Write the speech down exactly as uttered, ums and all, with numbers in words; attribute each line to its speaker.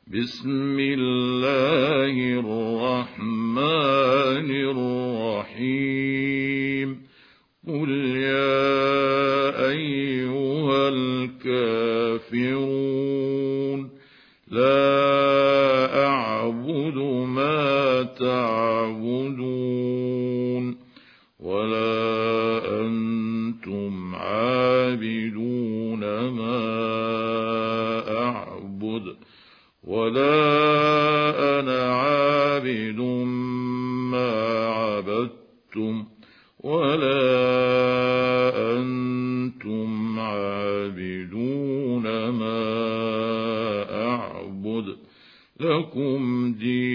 Speaker 1: بسم الله الرحمن الرحيم قل يا أيها الكافرون لا أعبد ما تعبدون ولا أنتم عابدون ما أعبد ولا أنا عابد ما عبدتم ولا أنتم عابدون ما أعبد لكم دين